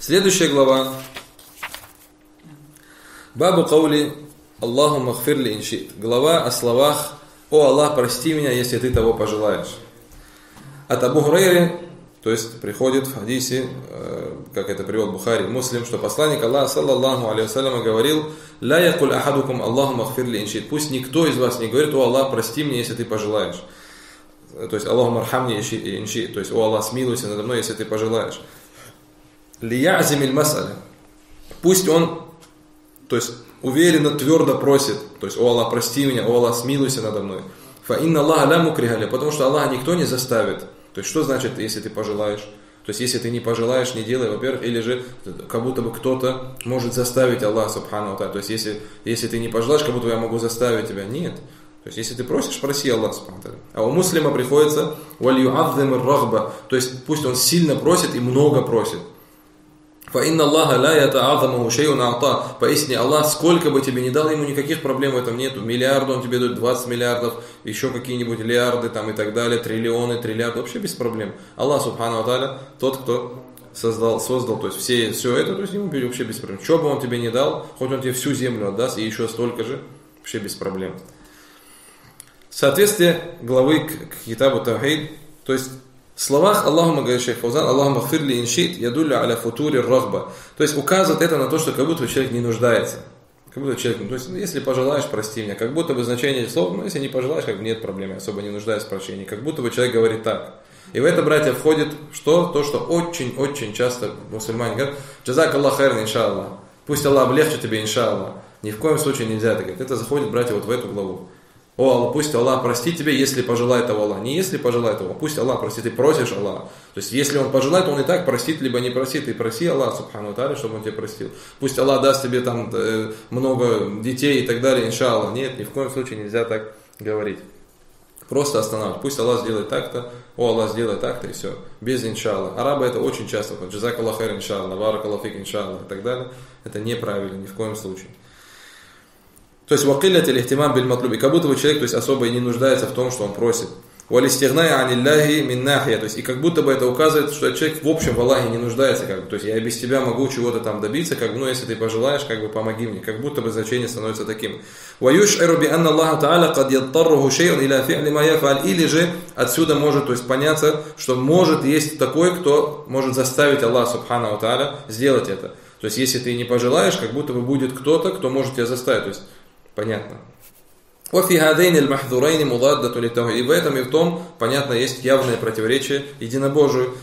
Следующая глава. Бабу каули Аллаху махфирли иншит. Глава о словах: «О Аллах, прости меня, если ты того пожелаешь». От Абу Хурайры, то есть приходит в хадисе, как это привел Бухари, Муслим, что посланник Аллаха, саллаллаху алейхи вассалям, говорил: «Ла якуль ахадукум Аллаху махфирли иншит». Пусть никто из вас не говорит: «О Аллах, прости меня, если ты пожелаешь». То есть Аллаху мархамни иншит, то есть: «О Аллах, смилуйся надо мной, если ты пожелаешь». Лиязимиль масаля. Пусть он, то есть уверенно, твердо просит, то есть: «О Аллах, прости меня, о Аллах, смилуйся надо мной». Фа инна Аллаха ля мукриха, потому что Аллаха никто не заставит. То есть что значит, если ты пожелаешь? То есть если ты не пожелаешь, не делай, во-первых, или же как будто бы кто-то может заставить Аллаха субхану ва. То есть если ты не пожелаешь, как будто бы я могу заставить тебя. Нет. То есть если ты просишь, проси Аллаха субхану ва. А у муслима приходится валью-авдым ир-рагба, то есть пусть он сильно просит и много просит. Фаинна Аллаха ля ята'азамаху шей'ун а'та. Поистине Аллах, сколько бы тебе ни дал, ему никаких проблем в этом нету. Миллиарды он тебе дает, 20 миллиардов, еще какие-нибудь миллиарды там и так далее, триллионы, триллиарды, вообще без проблем. Аллах субхану ва тааля, тот, кто создал, то есть все это, то есть ему вообще без проблем. Что бы он тебе не дал, хоть он тебе всю землю отдаст и еще столько же, вообще без проблем. Соответствие главы к китабу Тавхид, то есть в словах Аллахума, говорит шейх Фаузан, Аллахума гфирли иншит, ядулля аля футури рахба. То есть указывает это на то, что как будто человек не нуждается. Как будто человек, то есть, если пожелаешь, прости меня. Как будто бы значение слова, если не пожелаешь, как бы нет проблем, я особо не нуждаюсь в прощении. Как будто бы человек говорит так. И в это, братья, входит что? То, что очень-очень часто мусульмане говорят: «Джазак Аллах хайран, иншаллах». Пусть Аллах облегчит тебе, иншаллах. Ни в коем случае нельзя это говорить. Это заходит, братья, вот в эту главу. О Аллах, пусть Аллах простит тебе, если пожелает того Аллах. Не если пожелает того, пусть Аллах простит. Ты просишь Аллаха. То есть, если Он пожелает, Он и так простит, либо не простит. Ты проси Аллах, субхану ва тааля, чтобы Он тебя простил. Пусть Аллах даст тебе там много детей и так далее, иншаллах. Нет, ни в коем случае нельзя так говорить. Просто останавливать. Пусть Аллах сделает так-то, о Аллах сделает так-то, и все. Без иншаллах. Арабы это очень часто. Джазак Аллах хайр, иншаллах, барак Аллах фик, иншаллах и так далее. Это неправильно, ни в коем случае. То есть вакиллят иль-ихтимам биль-матлуби, как будто бы человек, то есть особо и не нуждается в том, что он просит. Валистигнай анилляхи мин нахия, то есть и как будто бы это указывает, что человек в общем в Аллахе не нуждается, как бы, то есть я без тебя могу чего-то там добиться, как бы, ну если ты пожелаешь, как бы помоги мне, как будто бы значение становится таким. Ваюш'иру би анна Аллаха та'аля кад яттарруху шей'ун иля фи'ли ма яф'аль, или же отсюда может, то есть поняться, что может есть такой, кто может заставить Аллаха субхану ва тааля сделать это. То есть если ты не пожелаешь, как будто бы будет кто-то, кто может тебя заставить, то есть понятно. И в этом и в том, понятно, есть явное противоречие единобожию.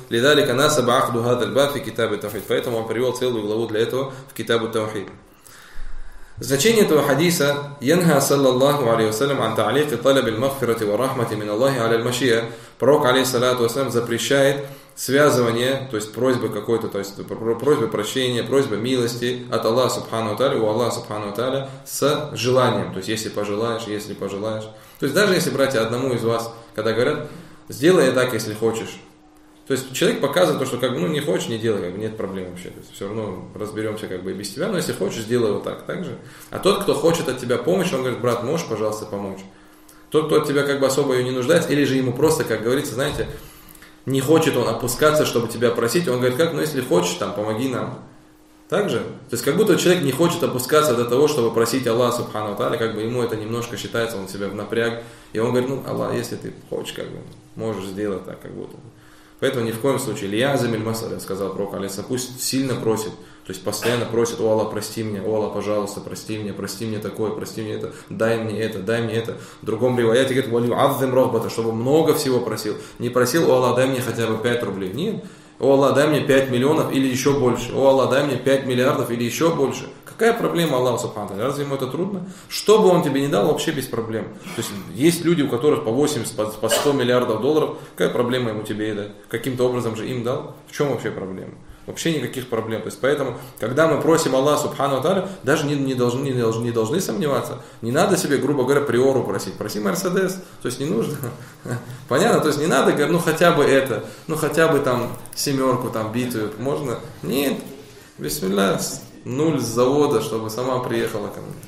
Поэтому он привел целую главу для этого в китабу Тавхид. Значение этого хадиса: «Янха саллаллаху алейхи вассалям ан та'алики талаб аль-магфирати ва рахмати мин Аллахи аля аль-машия». Пророк, алейхиссалату вассалям, запрещает связывание, то есть просьбы какой-то, то есть просьбы прощения, просьбы милости от Аллаха субхану ва тааля, у Аллаха субхану ва тааля, с желанием, то есть если пожелаешь, если пожелаешь. То есть даже если, братья, одному из вас, когда говорят: «Сделай так, если хочешь», то есть человек показывает то, что как бы, ну не хочешь, не делай, как бы нет проблем вообще, то есть все равно разберемся как бы и без тебя, но если хочешь, сделай вот так же. А тот, кто хочет от тебя помощи, он говорит: «Брат, можешь, пожалуйста, помочь?» Тот, кто от тебя как бы особо ее не нуждается, или же ему просто, как говорится, знаете, не хочет он опускаться, чтобы тебя просить, он говорит: «Как, ну если хочешь, там, помоги нам». Так же? То есть как будто человек не хочет опускаться до того, чтобы просить Аллаха субхану ва тааля, как бы ему это немножко считается, он себя в напряг, и он говорит: «Ну, Аллах, если ты хочешь, как бы, можешь сделать так, как будто». Поэтому ни в коем случае, лиязамиль масаля, сказал пророк, пусть сильно просит, то есть постоянно просит: «О Аллах, прости меня, о Аллах, пожалуйста, прости мне такое, прости мне это, дай мне это, дай мне это». В другом риваяте говорит: «Валю авдым рахбата», чтобы много всего просил. Не просил: «О Аллах, дай мне хотя бы 5 рублей». Нет. «О Аллах, дай мне 5 миллионов или еще больше». «О Аллах, дай мне 5 миллиардов или еще больше». Какая проблема Аллаху субхану ва тааля? Разве ему это трудно? Что бы он тебе не дал, вообще без проблем. То есть люди, у которых по 80, по 100 миллиардов долларов, какая проблема ему тебе дать? Каким-то образом же им дал. В чем вообще проблема? Вообще никаких проблем. То есть поэтому, когда мы просим Аллаха субхану ва тааля, даже не должны сомневаться. Не надо себе, грубо говоря, приору просить. Проси Мерседес. То есть не нужно. Понятно? То есть не надо говорить: «Ну хотя бы это, ну хотя бы там 7 там битую». Можно? Нет. Бисмилля. 0 с завода, чтобы сама приехала ко мне.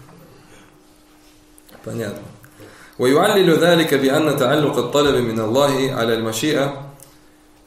Понятно. ويعلل ذلك بأن تعلق الطلب من الله على المشيئة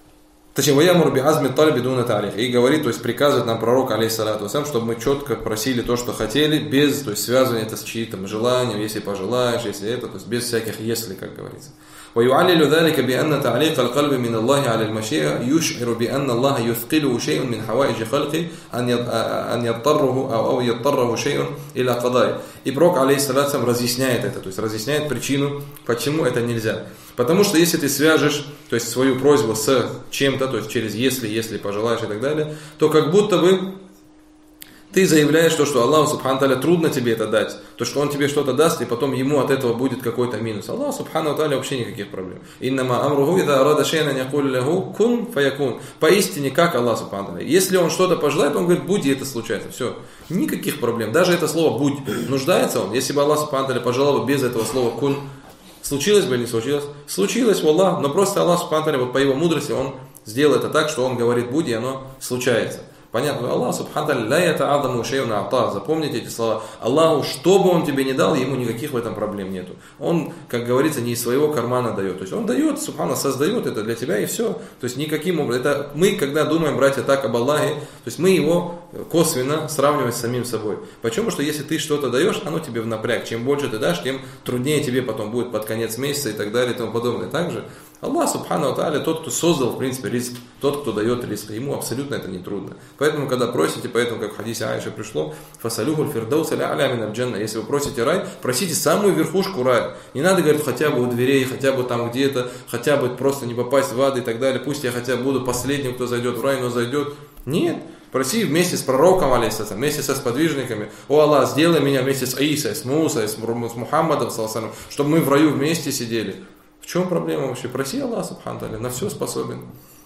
Точнее, «Ваямур би азми талиби дуна та'алих». И говорит, то есть приказывает нам пророк, алейхиссалату вассалям, чтобы мы четко просили то, что хотели, без, то есть связывания это с чьим-то желанием, если пожелаешь, если это, то есть без всяких «если», как говорится. ويعلل ذلك بأن تعليق القلب من الله على المشيئة يشعر بأن الله يثقله شيء من حوائج خلقه أن يضطره أو يضطره شيء إلى قضائه. И пророк, алейхиссалату разъясняет это, то есть разъясняет причину, почему это нельзя. Потому что если ты свяжешь, то есть свою просьбу с чем-то, то есть через если пожелаешь и так далее, то как будто бы ты заявляешь то, что Аллаху Субхану Тааля трудно тебе это дать, то, что Он тебе что-то даст, и потом ему от этого будет какой-то минус. Аллаху Субхану Тааля вообще никаких проблем. Иннама амруху ида арада шей'ан якуль лаху кун фаякун. Поистине, как Аллах Субхану Тааля. Если Он что-то пожелает, Он говорит, будь, и это случается. Все. Никаких проблем. Даже это слово будь, нуждается Он. Если бы Аллах Субхану Тааля пожелал бы без этого слова кун, случилось бы или не случилось? Случилось, валлах, но просто Аллах Субхану Тааля, вот по Его мудрости, Он сделал это так, что Он говорит будь, и оно случается. Понятно? Аллах Субхану Тааля ля ята'адаму шей'ун а'та. Запомните эти слова. Аллаху, что бы Он тебе не дал, Ему никаких в этом проблем нету. Он, как говорится, не из своего кармана дает. То есть Он дает, Субхану, создает это для тебя и все. То есть никаким образом. Это мы, когда думаем, братья, так об Аллахе, то есть мы Его косвенно сравниваем с самим собой. Почему? Что если ты что-то даешь, оно тебе в напряг. Чем больше ты дашь, тем труднее тебе потом будет под конец месяца и так далее и тому подобное. Также Аллах Субхану Тааля, тот, кто создал, в принципе, ризк, тот, кто дает ризк, ему абсолютно это не трудно. Поэтому, когда просите, поэтому, как в хадисе Аиши пришло, «Фасалюхуль фирдаус аля аля миналь джанна». Если вы просите рай, просите самую верхушку рая. Не надо говорить хотя бы у дверей, хотя бы там где-то, хотя бы просто не попасть в ад и так далее. Пусть я хотя бы буду последним, кто зайдет в рай, но зайдет. Нет. Проси вместе с пророком, алейхиссалям, вместе со сподвижниками. О Аллах, сделай меня вместе с Аисой, с Мусой, с Мухаммадом, чтобы мы в раю вместе сидели. В чем проблема вообще? Проси Аллах Субхану Тааля, на все способен.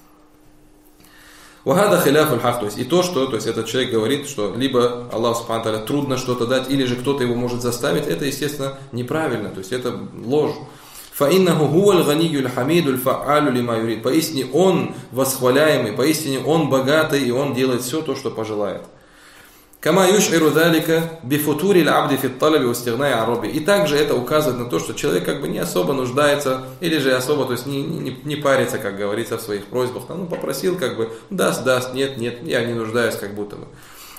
Вахада хиляф аль-хак, то есть и то, что, то есть этот человек говорит, что либо Аллаху Субхану Тааля трудно что-то дать, или же кто-то его может заставить, это, естественно, неправильно, то есть это ложь. Фаиннаху хуаль ганию хамиду фа'алю лима юрид. Поистине Он восхваляемый, поистине Он богатый, и Он делает все то, что пожелает. Кама юш'иру далика бифутури л-абди фит талаби вастигнаи ан рабби. И также это указывает на то, что человек как бы не особо нуждается, или же особо, то есть не парится, как говорится, в своих просьбах. Ну, попросил, как бы, даст, нет, я не нуждаюсь, как будто бы.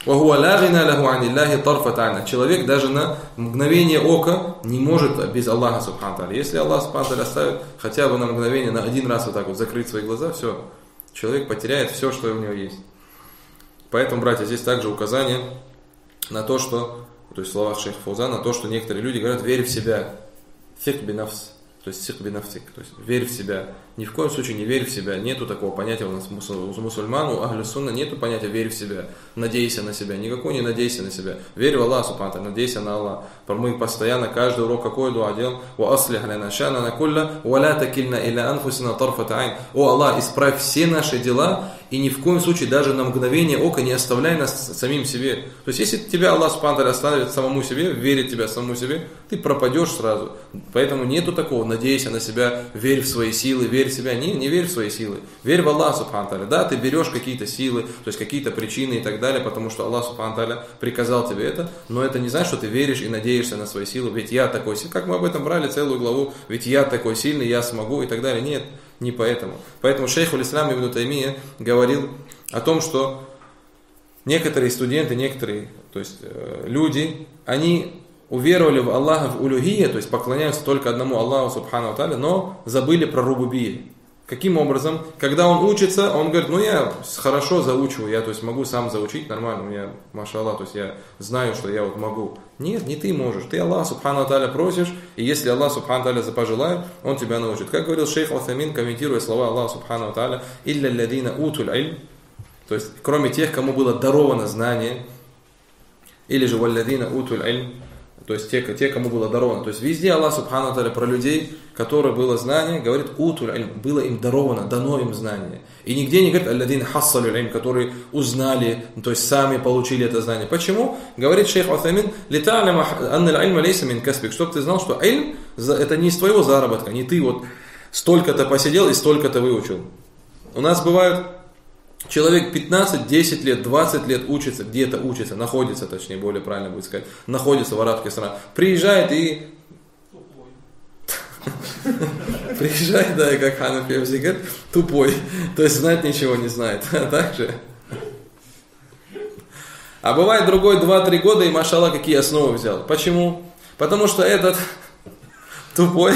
Человек даже на мгновение ока не может без Аллаха Субхану Тааля. Если Аллах Субхану Тааля оставит хотя бы на мгновение, на один раз вот так вот закрыть свои глаза, все, человек потеряет все, что у него есть. Поэтому, братья, здесь также указание на то, что, то есть в словах шейха Фаузана, на то, что некоторые люди говорят, верь в себя, фик бинафс, то есть сик бинафсик, то есть верь в себя. Ни в коем случае не верь в себя. Нету такого понятия у нас у мусульман, у ахлю сунна нету понятия верь в себя, надейся на себя. Никакой не надейся на себя. Верь в Аллаха Субхану Тааля, надейся на Аллаха. Мы постоянно, каждый урок какой дуа делаем? Ва аслих лана шанана кулла, ва ла такильна иля анфусина тарфата айн. О Аллах, исправь все наши дела, и ни в коем случае даже на мгновение ока не оставляй нас самим себе. То есть, если тебя Аллах Субхану Тааля оставит самому себе, верит тебя самому себе, ты пропадешь сразу. Поэтому нету такого, надейся на себя, верь в свои силы, верь в себя. Не верь в свои силы. Верь в Аллаха Субхану Тааля. Да, ты берешь какие-то силы, то есть какие-то причины и так далее, потому что Аллах Субхану Тааля приказал тебе это, но это не значит, что ты веришь и надеешься на свои силы. Ведь я такой сильный. Как мы об этом брали целую главу, ведь я такой сильный, я смогу и так далее. Нет, не поэтому. Поэтому шейх аль-Ислам ибн Таймия говорил о том, что некоторые студенты, некоторые, то есть люди, они уверовали в Аллаха в улюхия, то есть поклоняются только одному Аллаху Субхану Тааля, но забыли про рубубия. Каким образом? Когда он учится, он говорит, я хорошо заучиваю, я то есть могу сам заучить нормально, у меня, машаллах, то есть я знаю, что я вот могу. Нет, не ты можешь, ты Аллах Субхану Тааля просишь, и если Аллах Субхану Тааля пожелает, Он тебя научит. Как говорил шейх Ус-Самин, комментируя слова Аллаха Субхану Тааля, «Илля лядина утуль ильм», то есть кроме тех, кому было даровано знание, или же «Валядина утуль ильм», то есть те, кому было даровано. То есть везде Аллах Субхану Тааля про людей, которым было знание, говорит утуль ильм, было им даровано, дано им знание. И нигде не говорит алладин хассалю ильм, которые узнали, то есть сами получили это знание. Почему? Говорит шейх Ус-Самин, лита'ляма анна аль-ильма лейса мин касбик, чтобы ты знал, что ильм это не из твоего заработка, не ты вот столько-то посидел и столько-то выучил. У нас бывают человек 15, 10 лет, 20 лет учится, где-то учится, находится, точнее, более правильно будет сказать, находится в арабских странах. Приезжает и... приезжает, да, и как Ханафи говорит, тупой, то есть знать ничего не знает, так же. А бывает другой 2-3 года и, машалла, какие основы взял. Почему? Потому что этот тупой,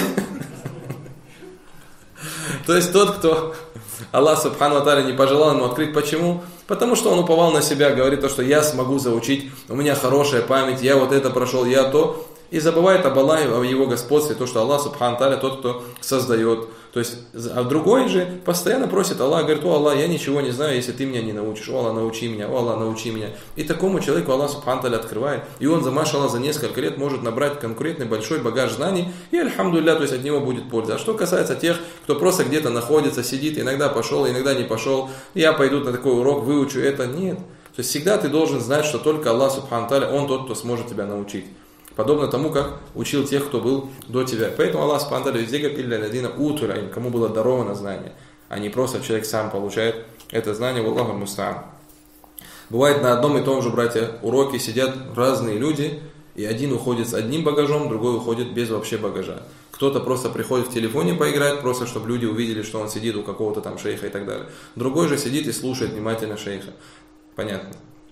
то есть тот, кто Аллах Субхану ва Тааля не пожелал ему открыть. Почему? Потому что он уповал на себя, говорит то, что я смогу заучить, у меня хорошая память, я вот это прошел, я то. И забывает об Аллахе, о его господстве, то, что Аллах Субхану ва Тааля тот, кто создает. То есть, а другой же постоянно просит Аллах, говорит: о Аллах, я ничего не знаю, если ты меня не научишь, о Аллах, научи меня, о Аллах, научи меня. И такому человеку Аллах Субхану ва Тааля открывает, и он, машаллах, за несколько лет может набрать конкурентный большой багаж знаний, и альхамдулилля, то есть от него будет польза. А что касается тех, кто просто где-то находится, сидит, иногда пошел, иногда не пошел, я пойду на такой урок, выучу это, нет. То есть всегда ты должен знать, что только Аллах Субхану ва Тааля, Он тот, кто сможет тебя научить. Подобно тому, как учил тех, кто был до тебя. Поэтому Аллах Субхану ва Тааля везде говорит: «Илля ладина утур илм», кому было даровано знание, а не просто человек сам получает это знание. Валлаху мустаан. Бывает на одном и том же, братья, уроке сидят разные люди, и один уходит с одним багажом, другой уходит без вообще багажа. Кто-то просто приходит в телефоне поиграть, просто чтобы люди увидели, что он сидит у какого-то там шейха и так далее. Другой же сидит и слушает внимательно шейха. Понятно?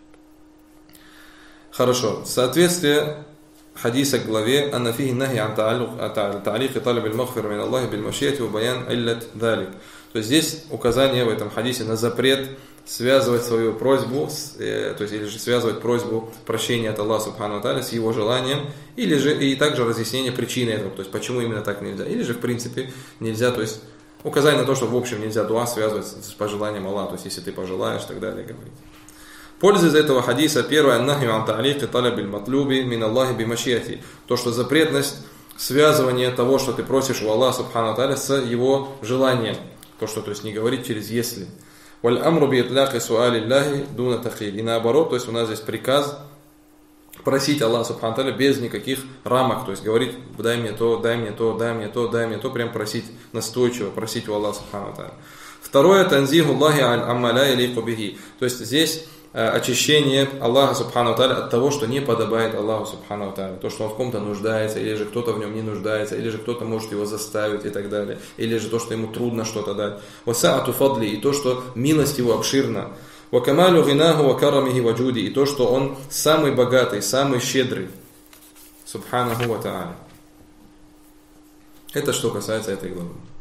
Хорошо. Соответствие хадиса к главе «Анна фихи нахи ан та'алихи талаб аль-махфира мин Аллахи биль-машияти ва баян иллат далик». То есть здесь указание в этом хадисе на запрет связывать свою просьбу, то есть или же связывать просьбу прощения от Аллаха Субхану ва Тааля с его желанием, или же и также разъяснение причины этого, то есть почему именно так нельзя, или же в принципе нельзя, то есть указание на то, что в общем нельзя дуа связывать с пожеланием Аллаха, то есть если ты пожелаешь и так далее говорить. Польза из этого хадиса: первое, аннахи ан та'алихи талаб аль-матлуби мин Аллахи бимашияти, то, что запретность связывания того, что ты просишь у Аллаха Субхану ва Тааля, с его желанием, то, что, то есть не говорить через «если». Валь амру би итляқи суали Аллахи дуна тахиль. И наоборот, то есть у нас здесь приказ просить Аллаха Субхану ва Тааля без никаких рамок, то есть говорить: дай мне то, дай мне то, дай мне то, дай мне то, прям просить настойчиво, просить у Аллаха Субхану ва Тааля. Второе, танзиху Аллахи амма ла ялику бихи, то есть здесь очищение Аллаха Субхану ва Тааля от того, что не подобает Аллаху Субхану ва Тааля, то, что он в ком-то нуждается, или же кто-то в нем не нуждается, или же кто-то может его заставить и так далее, или же то, что ему трудно что-то дать. Васаату фадли, и то, что милость его обширна. Вакамалю гинаху вакарамихи ваджуди, и то, что он самый богатый, самый щедрый. Субханаху ва Тааля. Это что касается этой главы.